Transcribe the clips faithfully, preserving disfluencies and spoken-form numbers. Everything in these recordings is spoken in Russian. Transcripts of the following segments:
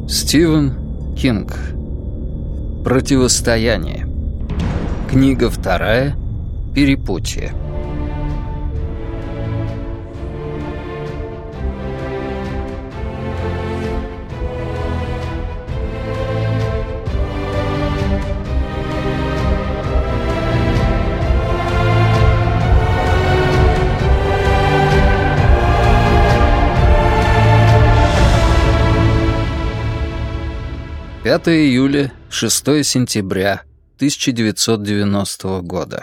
Стивен Кинг. Противостояние. Книга вторая. Перепутье. пятое июля, шестое сентября тысяча девятьсот девяностого года.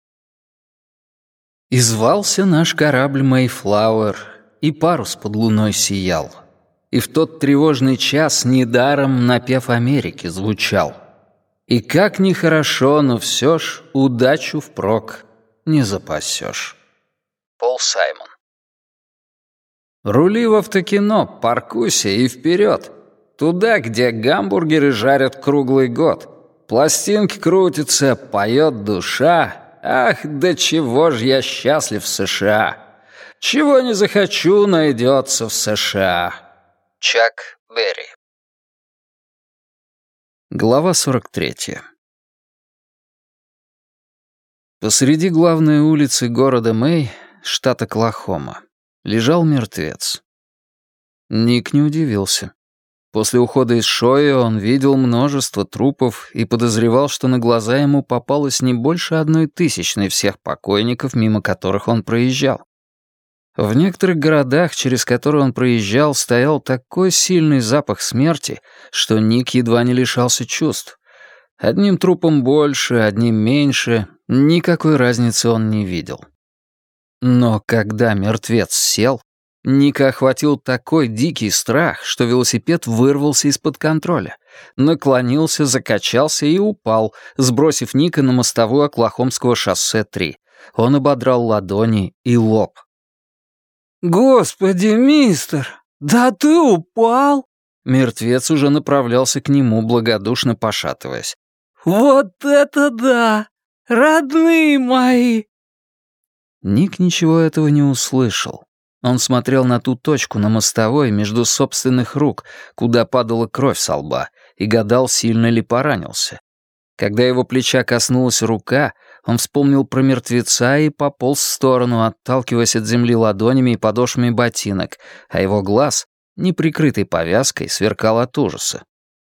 И звался наш корабль «Мэйфлауэр», и парус под луной сиял. И в тот тревожный час недаром напев Америки звучал. И как нехорошо, но все ж удачу впрок не запасешь. Пол Саймон. Рули в автокино, паркуйся и вперед. Туда, где гамбургеры жарят круглый год. Пластинки крутятся, поет душа. Ах, да чего ж я счастлив в США. Чего не захочу, найдется в США. Чак Берри. Глава сорок третья. Посреди главной улицы города Мэй, штат Оклахома, лежал мертвец. Ник не удивился. После ухода из Шойо он видел множество трупов и подозревал, что на глаза ему попалось не больше одной тысячной всех покойников, мимо которых он проезжал. В некоторых городах, через которые он проезжал, стоял такой сильный запах смерти, что Ник едва не лишался чувств. Одним трупом больше, одним меньше, никакой разницы он не видел. Но когда мертвец сел, Ника охватил такой дикий страх, что велосипед вырвался из-под контроля, наклонился, закачался и упал, сбросив Ника на мостовую Оклахомского шоссе три. Он ободрал ладони и лоб. «Господи, мистер, да ты упал?» Мертвец уже направлялся к нему, благодушно пошатываясь. «Вот это да! Родные мои!» Ник ничего этого не услышал. Он смотрел на ту точку на мостовой между собственных рук, куда падала кровь со лба, и гадал, сильно ли поранился. Когда его плеча коснулась рука, он вспомнил про мертвеца и пополз в сторону, отталкиваясь от земли ладонями и подошвами ботинок, а его глаз, не прикрытый повязкой, сверкал от ужаса.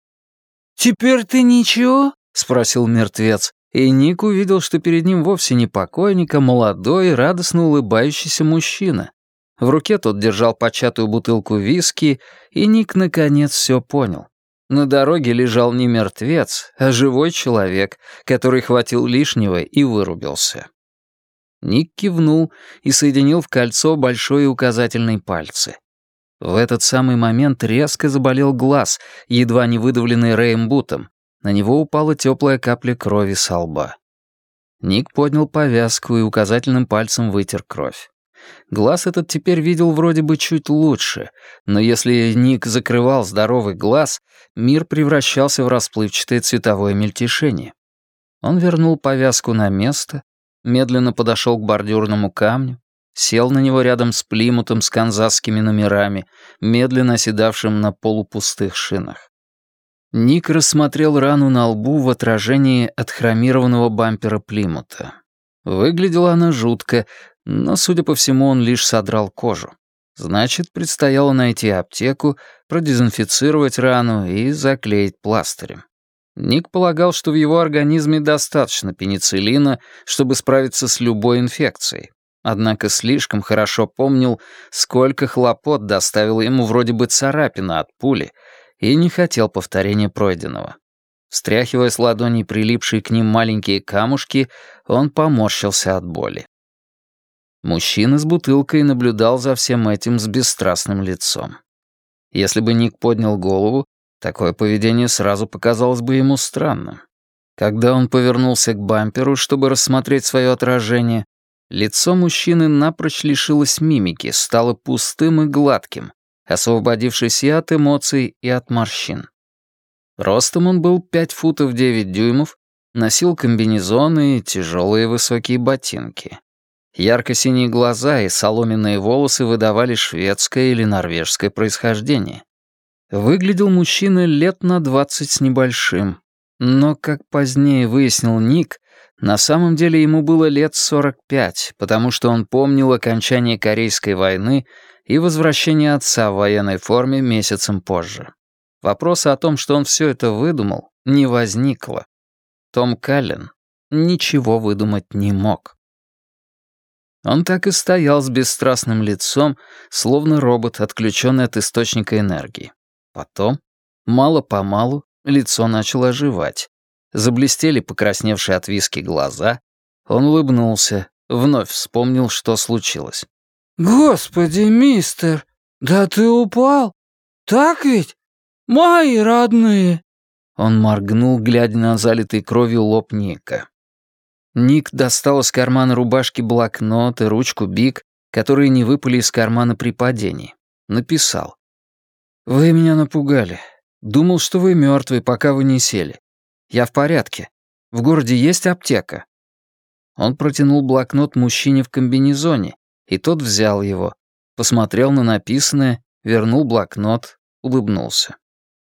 «Теперь ты ничего?» — спросил мертвец, и Ник увидел, что перед ним вовсе не покойник, а молодой, радостно улыбающийся мужчина. В руке тот держал початую бутылку виски, и Ник наконец все понял. На дороге лежал не мертвец, а живой человек, который хватил лишнего и вырубился. Ник кивнул и соединил в кольцо большой и указательный пальцы. В этот самый момент резко заболел глаз, едва не выдавленный Рэем Бутом. На него упала теплая капля крови со лба. Ник поднял повязку и указательным пальцем вытер кровь. Глаз этот теперь видел вроде бы чуть лучше, но если Ник закрывал здоровый глаз, мир превращался в расплывчатое цветовое мельтешение. Он вернул повязку на место, медленно подошел к бордюрному камню, сел на него рядом с Плимутом с канзасскими номерами, медленно оседавшим на полупустых шинах. Ник рассмотрел рану на лбу в отражении от хромированного бампера Плимута. Выглядела она жутко, но, судя по всему, он лишь содрал кожу. Значит, предстояло найти аптеку, продезинфицировать рану и заклеить пластырем. Ник полагал, что в его организме достаточно пенициллина, чтобы справиться с любой инфекцией. Однако слишком хорошо помнил, сколько хлопот доставила ему вроде бы царапина от пули, и не хотел повторения пройденного. Встряхивая с ладоней прилипшие к ним маленькие камушки, он поморщился от боли. Мужчина с бутылкой наблюдал за всем этим с бесстрастным лицом. Если бы Ник поднял голову, такое поведение сразу показалось бы ему странным. Когда он повернулся к бамперу, чтобы рассмотреть свое отражение, лицо мужчины напрочь лишилось мимики, стало пустым и гладким, освободившись и от эмоций, и от морщин. Ростом он был пять футов девять дюймов, носил комбинезоны и тяжелые высокие ботинки. Ярко-синие глаза и соломенные волосы выдавали шведское или норвежское происхождение. Выглядел мужчина лет на двадцать с небольшим. Но, как позднее выяснил Ник, на самом деле ему было лет сорок пять, потому что он помнил окончание Корейской войны и возвращение отца в военной форме месяцем позже. Вопроса о том, что он все это выдумал, не возникло. Том Каллен ничего выдумать не мог. Он так и стоял с бесстрастным лицом, словно робот, отключенный от источника энергии. Потом, мало-помалу, лицо начало оживать. Заблестели покрасневшие от виски глаза. Он улыбнулся, вновь вспомнил, что случилось. «Господи, мистер, да ты упал? Так ведь? Мои родные!» Он моргнул, глядя на залитый кровью лоб Ника. Ник достал из кармана рубашки блокнот и ручку Биг, которые не выпали из кармана при падении. Написал. «Вы меня напугали. Думал, что вы мертвый, пока вы не сели. Я в порядке. В городе есть аптека». Он протянул блокнот мужчине в комбинезоне, и тот взял его, посмотрел на написанное, вернул блокнот, улыбнулся.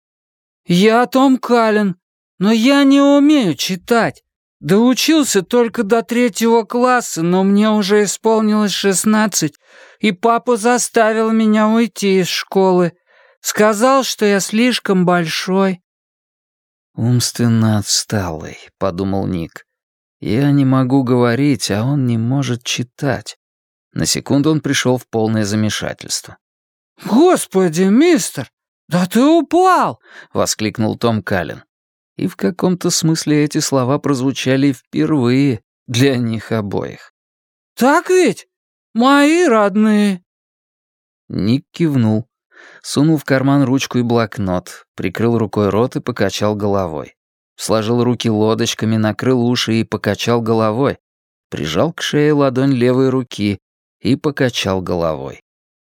«Я Том Каллен, но я не умею читать. Доучился только до третьего класса, но мне уже исполнилось шестнадцать, и папа заставил меня уйти из школы. Сказал, что я слишком большой». «Умственно отсталый», — подумал Ник. «Я не могу говорить, а он не может читать». На секунду он пришел в полное замешательство. «Господи, мистер, да ты упал!» — воскликнул Том Каллен. И в каком-то смысле эти слова прозвучали впервые для них обоих. «Так ведь? Мои родные!» Ник кивнул, сунул в карман ручку и блокнот, прикрыл рукой рот и покачал головой. Сложил руки лодочками, накрыл уши и покачал головой. Прижал к шее ладонь левой руки и покачал головой.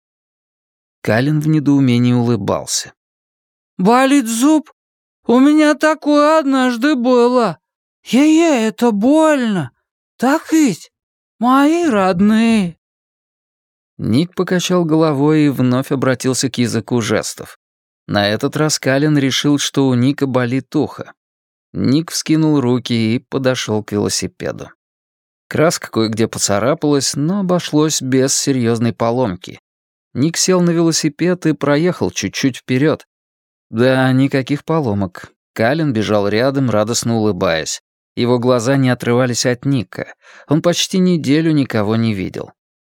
Каллен в недоумении улыбался. «Болит зуб? У меня такое однажды было. Е-е, это больно. Так ведь? Мои родные!» Ник покачал головой и вновь обратился к языку жестов. На этот раз Каллен решил, что у Ника болит ухо. Ник вскинул руки и подошел к велосипеду. Краска кое-где поцарапалась, но обошлось без серьезной поломки. Ник сел на велосипед и проехал чуть-чуть вперед. Да, никаких поломок. Каллен бежал рядом, радостно улыбаясь. Его глаза не отрывались от Ника. Он почти неделю никого не видел.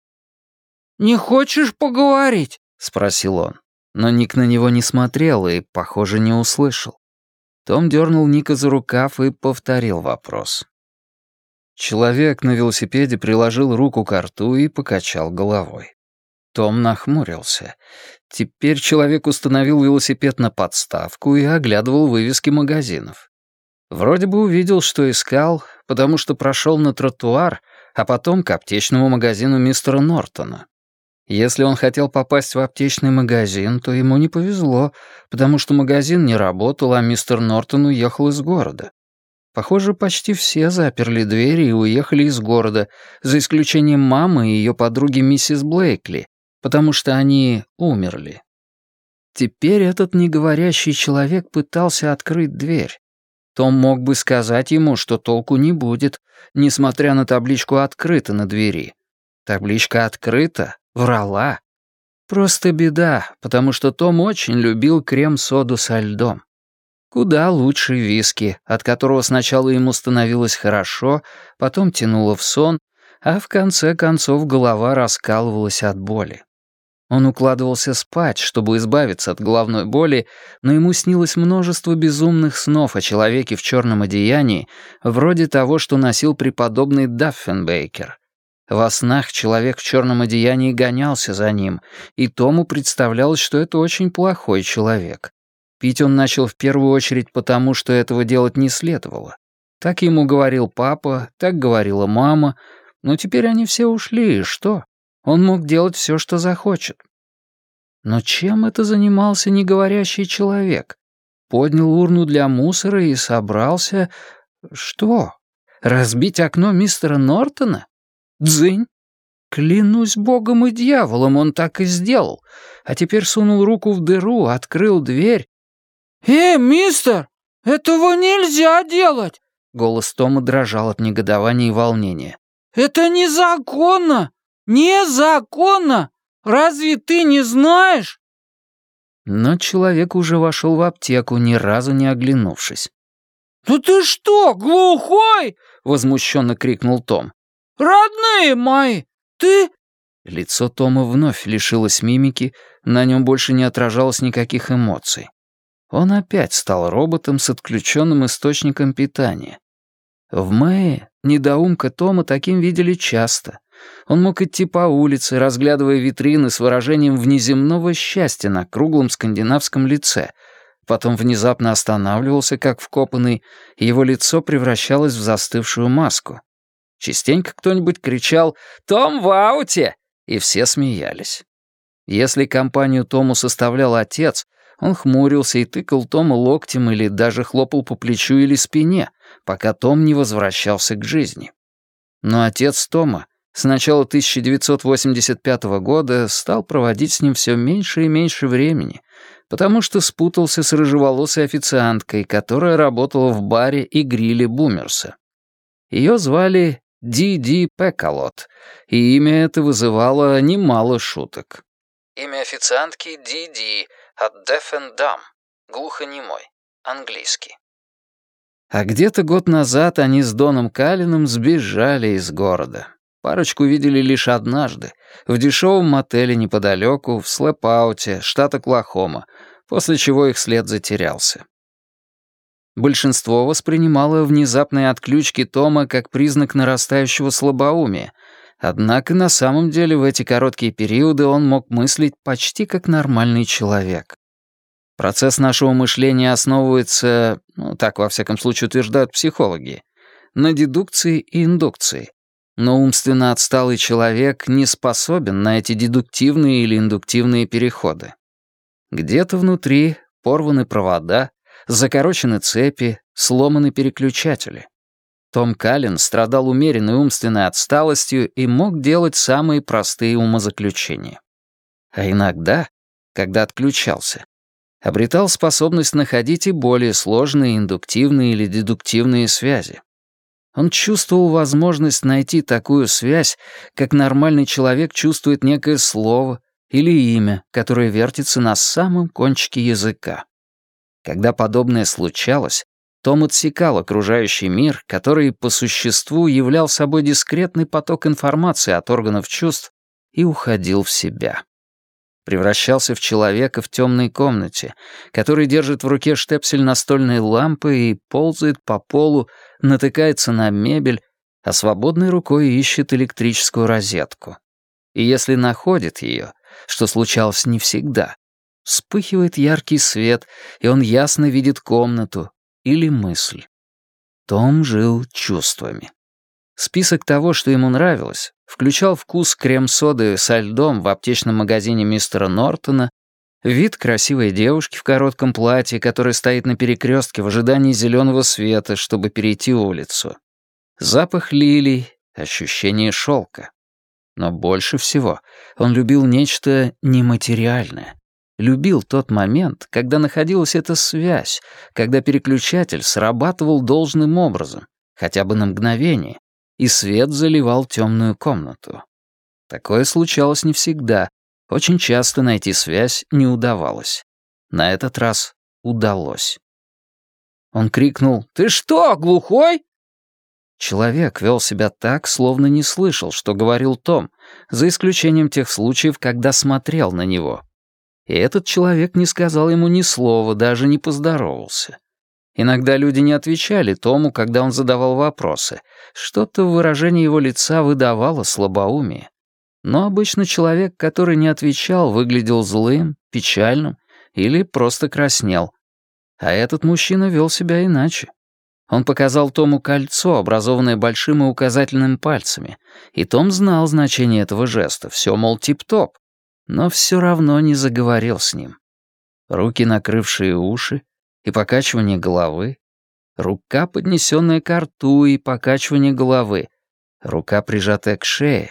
«Не хочешь поговорить?» — спросил он. Но Ник на него не смотрел и, похоже, не услышал. Том дернул Ника за рукав и повторил вопрос. Человек на велосипеде приложил руку к рту и покачал головой. Том нахмурился. Теперь человек установил велосипед на подставку и оглядывал вывески магазинов. Вроде бы увидел, что искал, потому что прошел на тротуар, а потом к аптечному магазину мистера Нортона. Если он хотел попасть в аптечный магазин, то ему не повезло, потому что магазин не работал, а мистер Нортон уехал из города. Похоже, почти все заперли двери и уехали из города, за исключением мамы и ее подруги миссис Блейкли, потому что они умерли. Теперь этот неговорящий человек пытался открыть дверь. Том мог бы сказать ему, что толку не будет, несмотря на табличку «Открыто» на двери. Табличка «Открыто» врала. Просто беда, потому что Том очень любил крем-соду со льдом. Куда лучше виски, от которого сначала ему становилось хорошо, потом тянуло в сон, а в конце концов голова раскалывалась от боли. Он укладывался спать, чтобы избавиться от головной боли, но ему снилось множество безумных снов о человеке в черном одеянии, вроде того, что носил преподобный Даффенбейкер. Во снах человек в черном одеянии гонялся за ним, и Тому представлялось, что это очень плохой человек. Пить он начал в первую очередь потому, что этого делать не следовало. Так ему говорил папа, так говорила мама, но теперь они все ушли, и что? Он мог делать все, что захочет. Но чем это занимался неговорящий человек? Поднял урну для мусора и собрался... Что? Разбить окно мистера Нортона? Дзынь. Клянусь богом и дьяволом, он так и сделал. А теперь сунул руку в дыру, открыл дверь. «Эй, мистер, этого нельзя делать!» Голос Тома дрожал от негодования и волнения. «Это незаконно! Незаконно! Разве ты не знаешь?» Но человек уже вошел в аптеку, ни разу не оглянувшись. «Ну ты что, глухой?» — возмущенно крикнул Том. «Родные мои, ты...» Лицо Тома вновь лишилось мимики, на нем больше не отражалось никаких эмоций. Он опять стал роботом с отключенным источником питания. В Мэе недоумка Тома таким видели часто. Он мог идти по улице, разглядывая витрины с выражением внеземного счастья на круглом скандинавском лице. Потом внезапно останавливался, как вкопанный, и его лицо превращалось в застывшую маску. Частенько кто-нибудь кричал «Том в ауте!» и все смеялись. Если компанию Тому составлял отец, он хмурился и тыкал Тома локтем или даже хлопал по плечу или спине, пока Том не возвращался к жизни. Но отец Тома с начала тысяча девятьсот восемьдесят пятого года стал проводить с ним все меньше и меньше времени, потому что спутался с рыжеволосой официанткой, которая работала в баре и гриле Бумерса. Ее звали Ди Ди Пекалот, и имя это вызывало немало шуток. Имя официантки Ди Ди от Deaf and Dumb, глухонемой, английский. А где-то год назад они с Доном Калленом сбежали из города. Парочку видели лишь однажды, в дешевом мотеле неподалеку, в Слэп-ауте, штат Оклахома, после чего их след затерялся. Большинство воспринимало внезапные отключки Тома как признак нарастающего слабоумия, однако на самом деле в эти короткие периоды он мог мыслить почти как нормальный человек. Процесс нашего мышления основывается, ну, так во всяком случае утверждают психологи, на дедукции и индукции. Но умственно отсталый человек не способен на эти дедуктивные или индуктивные переходы. Где-то внутри порваны провода, закорочены цепи, сломаны переключатели. Том Каллен страдал умеренной умственной отсталостью и мог делать самые простые умозаключения. А иногда, когда отключался, обретал способность находить и более сложные индуктивные или дедуктивные связи. Он чувствовал возможность найти такую связь, как нормальный человек чувствует некое слово или имя, которое вертится на самом кончике языка. Когда подобное случалось, Том отсекал окружающий мир, который по существу являл собой дискретный поток информации от органов чувств, и уходил в себя. Превращался в человека в темной комнате, который держит в руке штепсель настольной лампы и ползает по полу, натыкается на мебель, а свободной рукой ищет электрическую розетку. И если находит ее, что случалось не всегда, вспыхивает яркий свет, и он ясно видит комнату или мысль. Том жил чувствами. Список того, что ему нравилось, включал вкус крем-соды со льдом в аптечном магазине мистера Нортона, вид красивой девушки в коротком платье, которая стоит на перекрестке в ожидании зеленого света, чтобы перейти улицу, запах лилий, ощущение шелка. Но больше всего он любил нечто нематериальное. Любил тот момент, когда находилась эта связь, когда переключатель срабатывал должным образом, хотя бы на мгновение, и свет заливал темную комнату. Такое случалось не всегда. Очень часто найти связь не удавалось. На этот раз удалось. Он крикнул «Ты что, глухой?» Человек вел себя так, словно не слышал, что говорил Том, за исключением тех случаев, когда смотрел на него. И этот человек не сказал ему ни слова, даже не поздоровался. Иногда люди не отвечали Тому, когда он задавал вопросы. Что-то в выражении его лица выдавало слабоумие. Но обычно человек, который не отвечал, выглядел злым, печальным или просто краснел. А этот мужчина вел себя иначе. Он показал Тому кольцо, образованное большим и указательным пальцами, и Том знал значение этого жеста, все, мол, тип-топ, но все равно не заговорил с ним. Руки, накрывшие уши, и покачивание головы, рука, поднесенная к рту, и покачивание головы, рука, прижатая к шее,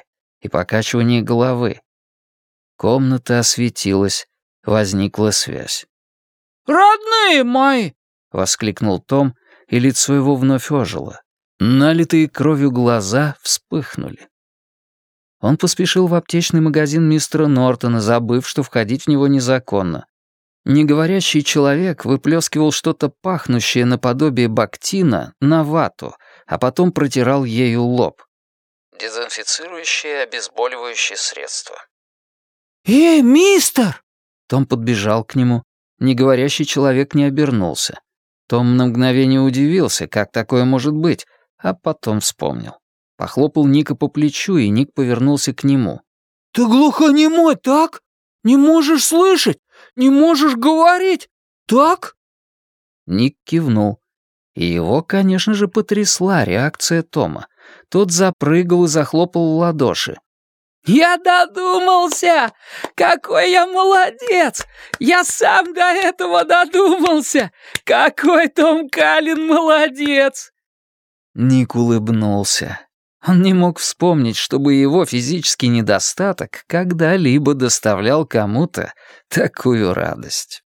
и покачивание головы. Комната осветилась, возникла связь. «Родные мои!» — воскликнул Том, и лицо его вновь ожило. Налитые кровью глаза вспыхнули. Он поспешил в аптечный магазин мистера Нортона, забыв, что входить в него незаконно. Неговорящий человек выплескивал что-то пахнущее наподобие бактина на вату, а потом протирал ею лоб. Дезинфицирующее обезболивающее средство. «Эй, мистер!» Том подбежал к нему. Неговорящий человек не обернулся. Том на мгновение удивился, как такое может быть, а потом вспомнил. Похлопал Ника по плечу, и Ник повернулся к нему. «Ты глухонемой, так? Не можешь слышать? Не можешь говорить? Так?» Ник кивнул. И его, конечно же, потрясла реакция Тома. Тот запрыгал и захлопал в ладоши. «Я додумался! Какой я молодец! Я сам до этого додумался! Какой Том Каллен молодец!» Ник улыбнулся. Он не мог вспомнить, чтобы его физический недостаток когда-либо доставлял кому-то такую радость.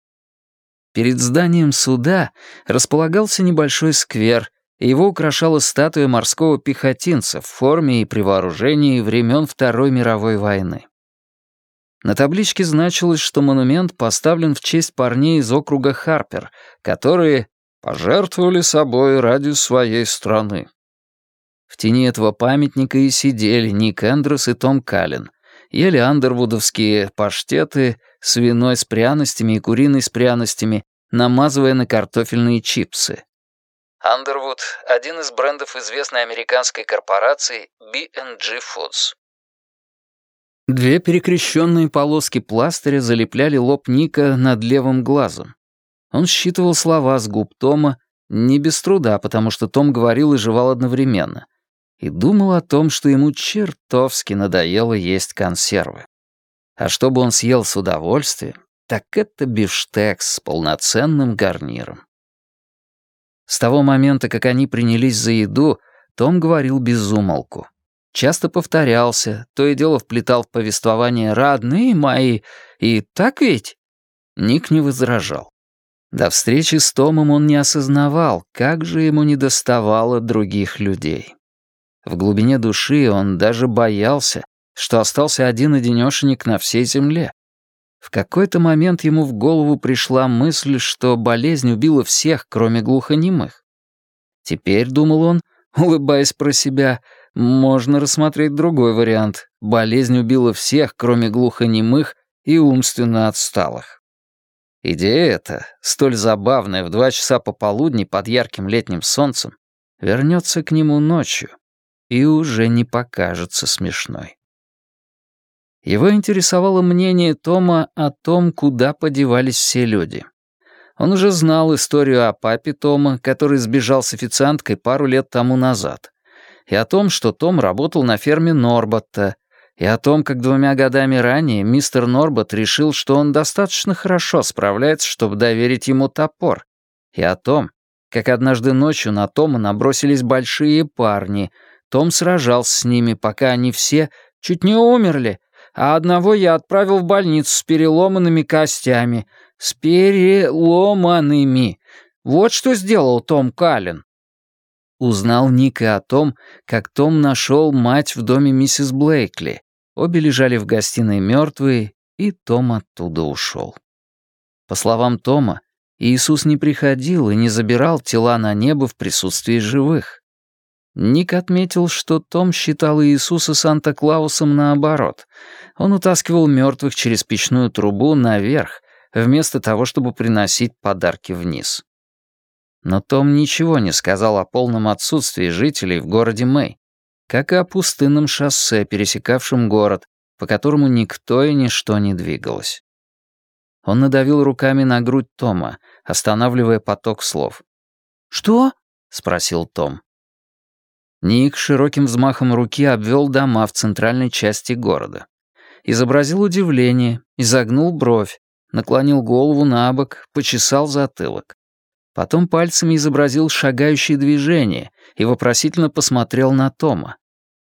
Перед зданием суда располагался небольшой сквер, и его украшала статуя морского пехотинца в форме и при вооружении времен Второй мировой войны. На табличке значилось, что монумент поставлен в честь парней из округа Харпер, которые пожертвовали собой ради своей страны. В тени этого памятника и сидели Ник Эндрюс и Том Каллен, ели андервудовские паштеты с свиной с пряностями и куриной с пряностями, намазывая на картофельные чипсы. Андервуд — один из брендов известной американской корпорации би энд джи Foods. Две перекрещенные полоски пластыря залепляли лоб Ника над левым глазом. Он считывал слова с губ Тома, не без труда, потому что Том говорил и жевал одновременно, и думал о том, что ему чертовски надоело есть консервы. А чтобы он съел с удовольствием, так это бифштекс с полноценным гарниром. С того момента, как они принялись за еду, Том говорил без умолку. Часто повторялся, то и дело вплетал в повествование «родные мои» и «так ведь?» Ник не возражал. До встречи с Томом он не осознавал, как же ему недоставало других людей. В глубине души он даже боялся, что остался один-одинёшенек на всей земле. В какой-то момент ему в голову пришла мысль, что болезнь убила всех, кроме глухонемых. Теперь, думал он, улыбаясь про себя, можно рассмотреть другой вариант. Болезнь убила всех, кроме глухонемых и умственно отсталых. Идея эта, столь забавная в два часа пополудни под ярким летним солнцем, вернется к нему ночью и уже не покажется смешной. Его интересовало мнение Тома о том, куда подевались все люди. Он уже знал историю о папе Тома, который сбежал с официанткой пару лет тому назад, и о том, что Том работал на ферме Норботта, и о том, как двумя годами ранее мистер Норбот решил, что он достаточно хорошо справляется, чтобы доверить ему топор, и о том, как однажды ночью на Тома набросились большие парни. Том сражался с ними, пока они все чуть не умерли, а одного я отправил в больницу с переломанными костями. С переломанными. Вот что сделал Том Каллен. Узнал Ник и о том, как Том нашел мать в доме миссис Блейкли. Обе лежали в гостиной мертвые, и Том оттуда ушел. По словам Тома, Иисус не приходил и не забирал тела на небо в присутствии живых. Ник отметил, что Том считал Иисуса Санта-Клаусом наоборот. Он утаскивал мертвых через печную трубу наверх, вместо того, чтобы приносить подарки вниз. Но Том ничего не сказал о полном отсутствии жителей в городе Мэй, как и о пустынном шоссе, пересекавшем город, по которому никто и ничто не двигалось. Он надавил руками на грудь Тома, останавливая поток слов. «Что?» — спросил Том. Ник широким взмахом руки обвел дома в центральной части города. Изобразил удивление, изогнул бровь, наклонил голову на бок, почесал затылок. Потом пальцами изобразил шагающие движения и вопросительно посмотрел на Тома.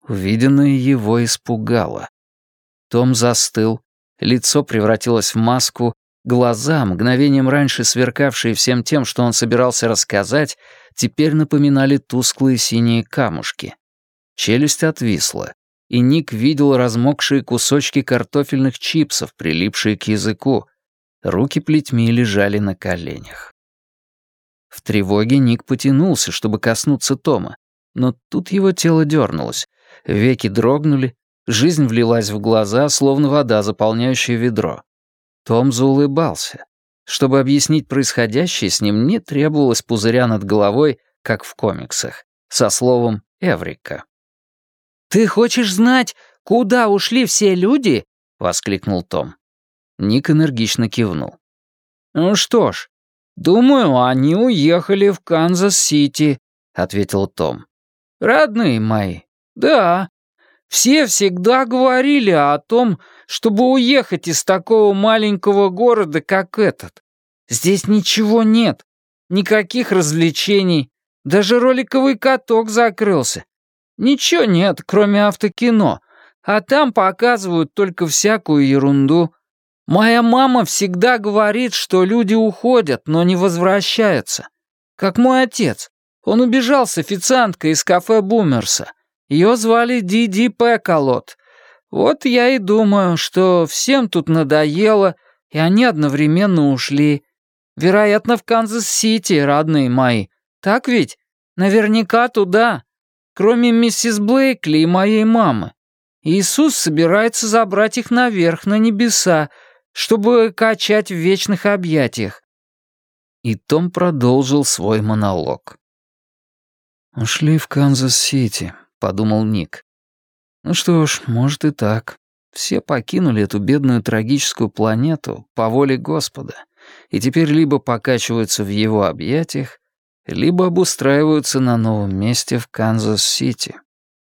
Увиденное его испугало. Том застыл, лицо превратилось в маску, глаза, мгновением раньше сверкавшие всем тем, что он собирался рассказать, теперь напоминали тусклые синие камушки. Челюсть отвисла, и Ник видел размокшие кусочки картофельных чипсов, прилипшие к языку. Руки плетьми лежали на коленях. В тревоге Ник потянулся, чтобы коснуться Тома, но тут его тело дернулось, веки дрогнули, жизнь влилась в глаза, словно вода, заполняющая ведро. Том заулыбался. Чтобы объяснить происходящее с ним, не требовалось пузыря над головой, как в комиксах, со словом «эврика». «Ты хочешь знать, куда ушли все люди?» — воскликнул Том. Ник энергично кивнул. «Ну что ж, думаю, они уехали в Канзас-Сити», — ответил Том. «Родные мои, да. Все всегда говорили о том, чтобы уехать из такого маленького города, как этот. Здесь ничего нет, никаких развлечений, даже роликовый каток закрылся. Ничего нет, кроме автокино, а там показывают только всякую ерунду. Моя мама всегда говорит, что люди уходят, но не возвращаются. Как мой отец. Он убежал с официанткой из кафе Бумерса. Ее звали Диди Пекалот. Вот я и думаю, что всем тут надоело, и они одновременно ушли. Вероятно, в Канзас-Сити, родные мои. Так ведь? Наверняка туда. Кроме миссис Блейкли и моей мамы. Иисус собирается забрать их наверх, на небеса, чтобы качать в вечных объятиях». И Том продолжил свой монолог. «Ушли в Канзас-Сити», — подумал Ник. «Ну что ж, может и так. Все покинули эту бедную трагическую планету по воле Господа, и теперь либо покачиваются в его объятиях, либо обустраиваются на новом месте в Канзас-Сити».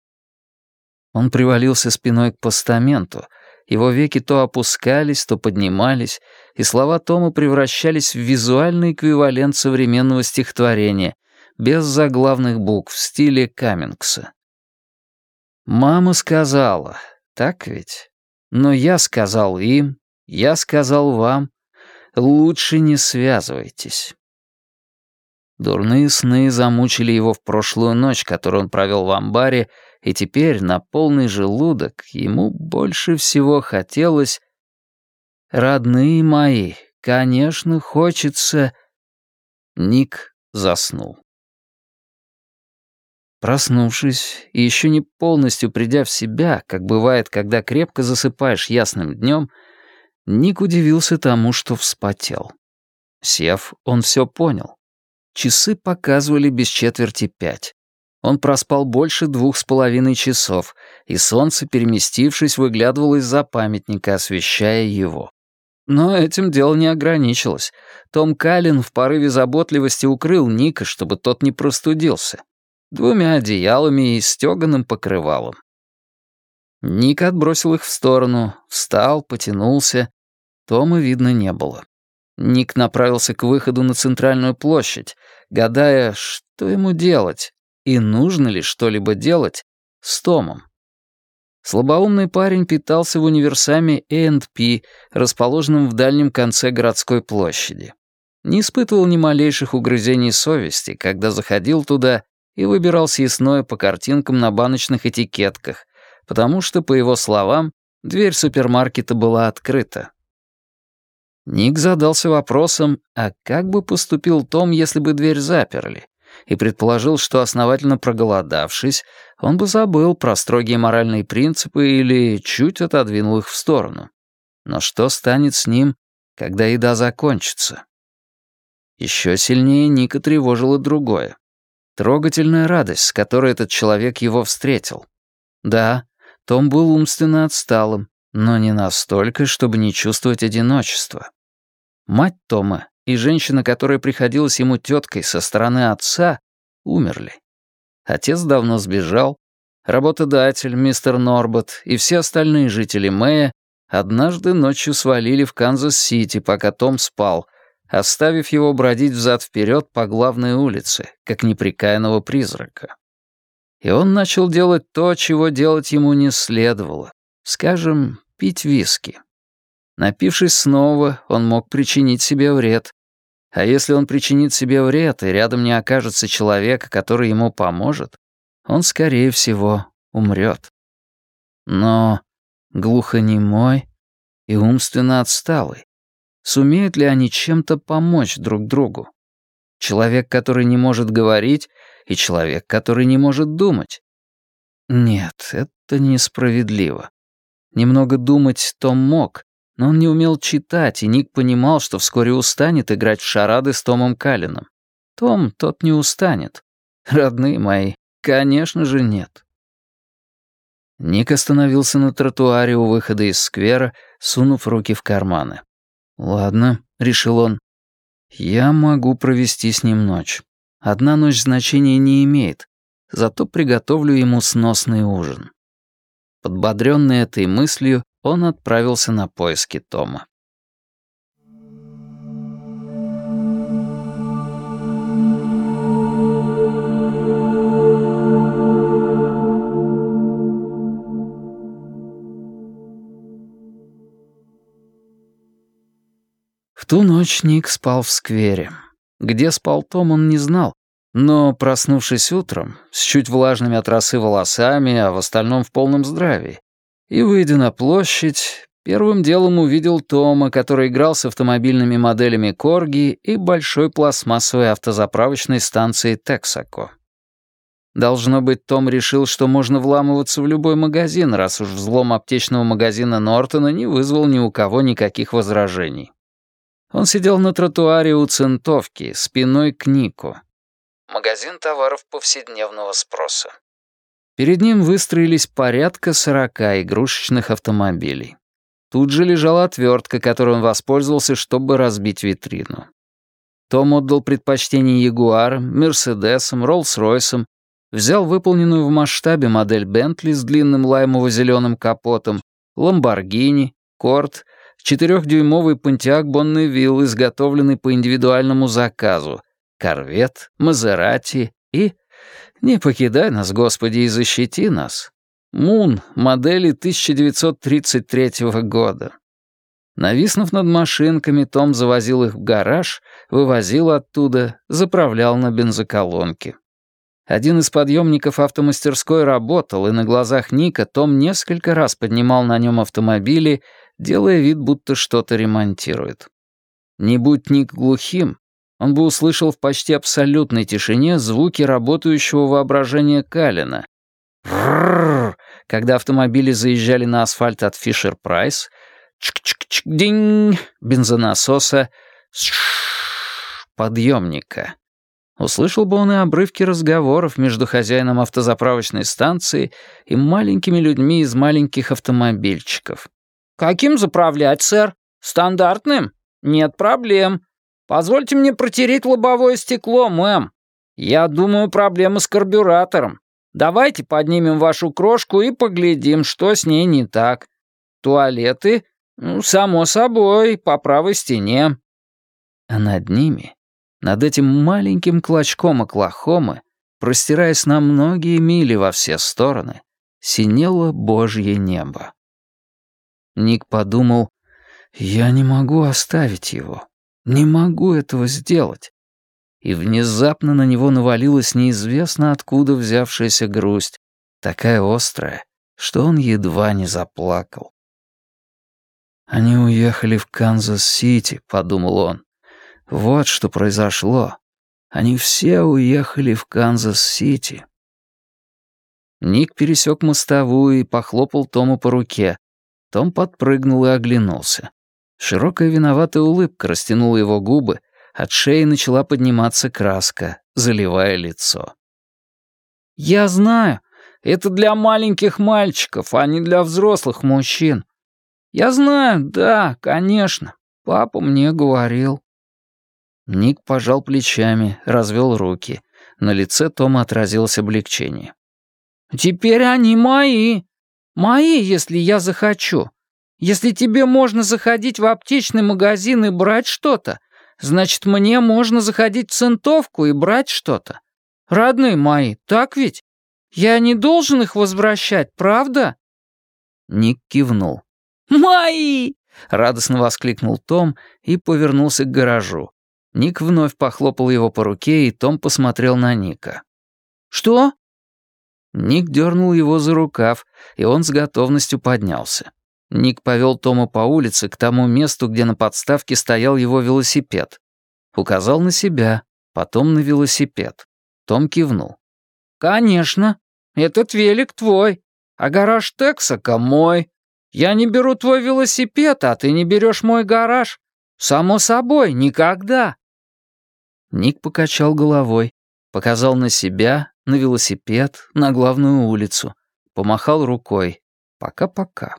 Он привалился спиной к постаменту, его веки то опускались, то поднимались, и слова Тома превращались в визуальный эквивалент современного стихотворения, без заглавных букв, в стиле Каммингса. «Мама сказала, так ведь? Но я сказал им, я сказал вам, лучше не связывайтесь». Дурные сны замучили его в прошлую ночь, которую он провел в амбаре, и теперь на полный желудок ему больше всего хотелось... «Родные мои, конечно, хочется...» Ник заснул. Проснувшись и еще не полностью придя в себя, как бывает, когда крепко засыпаешь ясным днем, Ник удивился тому, что вспотел. Сев, он все понял. Часы показывали без четверти пять. Он проспал больше двух с половиной часов, и солнце, переместившись, выглядывало из-за памятника, освещая его. Но этим дело не ограничилось. Том Каллен в порыве заботливости укрыл Ника, чтобы тот не простудился. Двумя одеялами и стёганым покрывалом. Ник отбросил их в сторону, встал, потянулся. Тома видно не было. Ник направился к выходу на центральную площадь, гадая, что ему делать и нужно ли что-либо делать с Томом. Слабоумный парень питался в универсаме эй энд пи, расположенном в дальнем конце городской площади. Не испытывал ни малейших угрызений совести, когда заходил туда и выбирал съестное по картинкам на баночных этикетках, потому что, по его словам, дверь супермаркета была открыта. Ник задался вопросом, а как бы поступил Том, если бы дверь заперли, и предположил, что, основательно проголодавшись, он бы забыл про строгие моральные принципы или чуть отодвинул их в сторону. Но что станет с ним, когда еда закончится? Еще сильнее Ника тревожило другое. Трогательная радость, с которой этот человек его встретил. Да, Том был умственно отсталым, но не настолько, чтобы не чувствовать одиночества. Мать Тома и женщина, которая приходилась ему теткой со стороны отца, умерли. Отец давно сбежал. Работодатель, мистер Норбот, и все остальные жители Мэя однажды ночью свалили в Канзас-Сити, пока Том спал, оставив его бродить взад-вперед по главной улице, как неприкаянного призрака. И он начал делать то, чего делать ему не следовало. Скажем, пить виски. Напившись снова, он мог причинить себе вред. А если он причинит себе вред, и рядом не окажется человека, который ему поможет, он, скорее всего, умрет. Но глухонемой и умственно отсталый, сумеют ли они чем-то помочь друг другу? Человек, который не может говорить, и человек, который не может думать. Нет, это несправедливо. Немного думать Том мог, но он не умел читать, и Ник понимал, что вскоре устанет играть в шарады с Томом Калленом. Том тот не устанет. Родные мои, конечно же, нет. Ник остановился на тротуаре у выхода из сквера, сунув руки в карманы. «Ладно», — решил он, — «я могу провести с ним ночь. Одна ночь значения не имеет, зато приготовлю ему сносный ужин». Подбодрённый этой мыслью, он отправился на поиски Тома. В ту ночь Ник спал в сквере. Где спал Том, он не знал, но, проснувшись утром, с чуть влажными от росы волосами, а в остальном в полном здравии, и, выйдя на площадь, первым делом увидел Тома, который играл с автомобильными моделями Корги и большой пластмассовой автозаправочной станцией Texaco. Должно быть, Том решил, что можно вламываться в любой магазин, раз уж взлом аптечного магазина Нортона не вызвал ни у кого никаких возражений. Он сидел на тротуаре у Центовки, спиной к Нику. Магазин товаров повседневного спроса. Перед ним выстроились порядка сорока игрушечных автомобилей. Тут же лежала отвертка, которой он воспользовался, чтобы разбить витрину. Том отдал предпочтение Ягуарам, Мерседесам, Роллс-Ройсам, взял выполненную в масштабе модель Бентли с длинным лаймово-зеленым капотом, Ламборгини, Корт, четырехдюймовый Pontiac Bonneville, изготовленный по индивидуальному заказу, Корвет, Мазерати и, не покидай нас, Господи, и защити нас, Мун модели тысяча девятьсот тридцать третьего года. Нависнув над машинками, Том завозил их в гараж, вывозил оттуда, заправлял на бензоколонке. Один из подъемников автомастерской работал, и на глазах Ника Том несколько раз поднимал на нем автомобили, делая вид, будто что-то ремонтирует. Не будь Ник глухим, он бы услышал в почти абсолютной тишине звуки работающего воображения Каллена. Рррррр, когда автомобили заезжали на асфальт от Fisher Price, чик-чик-чик-динь, бензонасоса, подъемника. Услышал бы он и обрывки разговоров между хозяином автозаправочной станции и маленькими людьми из маленьких автомобильчиков. «Каким заправлять, сэр? Стандартным? Нет проблем. Позвольте мне протереть лобовое стекло, мэм. Я думаю, проблема с карбюратором. Давайте поднимем вашу крошку и поглядим, что с ней не так. Туалеты? Ну, само собой, по правой стене». А над ними, над этим маленьким клочком Оклахомы, простираясь на многие мили во все стороны, синело Божье небо. Ник подумал, я не могу оставить его, не могу этого сделать. И внезапно на него навалилась неизвестно откуда взявшаяся грусть, такая острая, что он едва не заплакал. «Они уехали в Канзас-Сити», — подумал он. «Вот что произошло. Они все уехали в Канзас-Сити». Ник пересек мостовую и похлопал Тома по руке. Том подпрыгнул и оглянулся. Широкая виноватая улыбка растянула его губы, от шеи начала подниматься краска, заливая лицо. «Я знаю, это для маленьких мальчиков, а не для взрослых мужчин. Я знаю, да, конечно, папа мне говорил». Ник пожал плечами, развел руки. На лице Тома отразилось облегчение. «Теперь они мои. Мои, если я захочу. Если тебе можно заходить в аптечный магазин и брать что-то, значит, мне можно заходить в Центовку и брать что-то. Родные мои, так ведь? Я не должен их возвращать, правда?» Ник кивнул. «Мои!» — радостно воскликнул Том и повернулся к гаражу. Ник вновь похлопал его по руке, и Том посмотрел на Ника. «Что?» Ник дернул его за рукав, и он с готовностью поднялся. Ник повел Тома по улице к тому месту, где на подставке стоял его велосипед. Указал на себя, потом на велосипед. Том кивнул. «Конечно. Этот велик твой, а гараж Тексака мой. Я не беру твой велосипед, а ты не берешь мой гараж. Само собой, никогда». Ник покачал головой, показал на себя, на велосипед, на главную улицу. Помахал рукой. Пока-пока.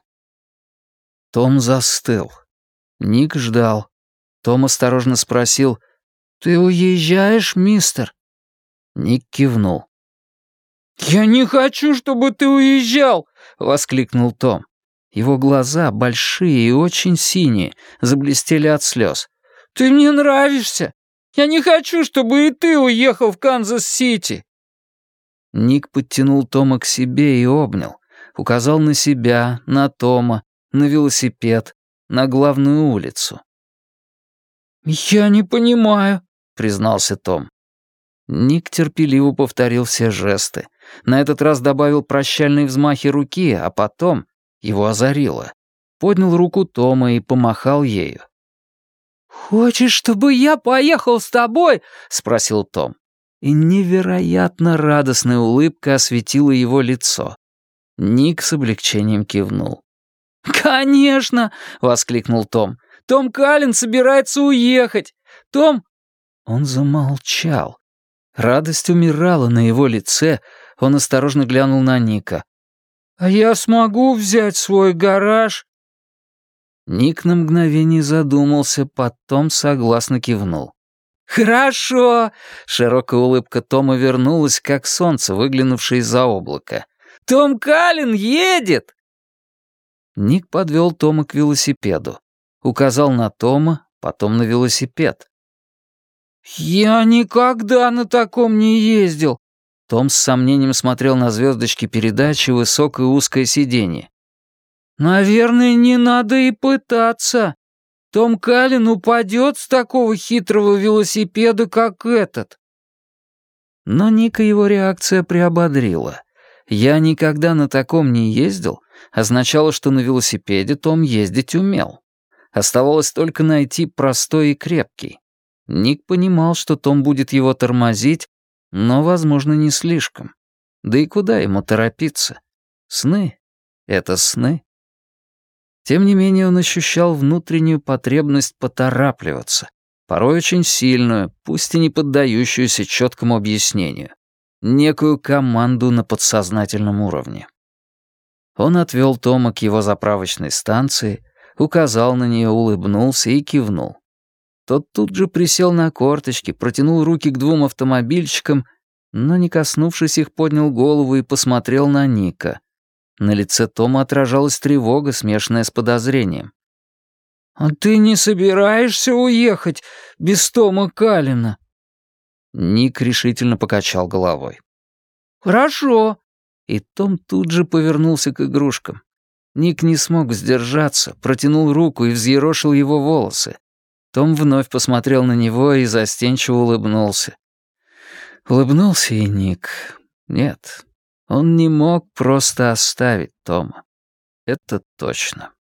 Том застыл. Ник ждал. Том осторожно спросил: «Ты уезжаешь, мистер?» Ник кивнул. «Я не хочу, чтобы ты уезжал!» — воскликнул Том. Его глаза, большие и очень синие, заблестели от слез. «Ты мне нравишься! Я не хочу, чтобы и ты уехал в Канзас-Сити!» Ник подтянул Тома к себе и обнял. Указал на себя, на Тома, на велосипед, на главную улицу. «Я не понимаю», — признался Том. Ник терпеливо повторил все жесты. На этот раз добавил прощальные взмахи руки, а потом его озарило. Поднял руку Тома и помахал ею. «Хочешь, чтобы я поехал с тобой?» — спросил Том. И невероятно радостная улыбка осветила его лицо. Ник с облегчением кивнул. «Конечно!» — воскликнул Том. «Том Каллен собирается уехать! Том...» Он замолчал. Радость умирала на его лице. Он осторожно глянул на Ника. «А я смогу взять свой гараж?» Ник на мгновение задумался, потом согласно кивнул. «Хорошо!» — широкая улыбка Тома вернулась, как солнце, выглянувшее из-за облака. «Том Каллен едет!» Ник подвел Тома к велосипеду. Указал на Тома, потом на велосипед. «Я никогда на таком не ездил!» Том с сомнением смотрел на звездочки передачи, высокое узкое сиденье. «Наверное, не надо и пытаться. Том Каллен упадет с такого хитрого велосипеда, как этот». Но Ника его реакция приободрила. «Я никогда на таком не ездил» означало, что на велосипеде Том ездить умел. Оставалось только найти простой и крепкий. Ник понимал, что Том будет его тормозить, но, возможно, не слишком. Да и куда ему торопиться? Сны — это сны. Тем не менее, он ощущал внутреннюю потребность поторапливаться, порой очень сильную, пусть и не поддающуюся четкому объяснению, некую команду на подсознательном уровне. Он отвел Тома к его заправочной станции, указал на нее, улыбнулся и кивнул. Тот тут же присел на корточки, протянул руки к двум автомобильчикам, но, не коснувшись их, поднял голову и посмотрел на Ника. На лице Тома отражалась тревога, смешанная с подозрением. «А ты не собираешься уехать без Тома Каллена?» Ник решительно покачал головой. «Хорошо». И Том тут же повернулся к игрушкам. Ник не смог сдержаться, протянул руку и взъерошил его волосы. Том вновь посмотрел на него и застенчиво улыбнулся. Улыбнулся и Ник. Нет, он не мог просто оставить Тома. Это точно.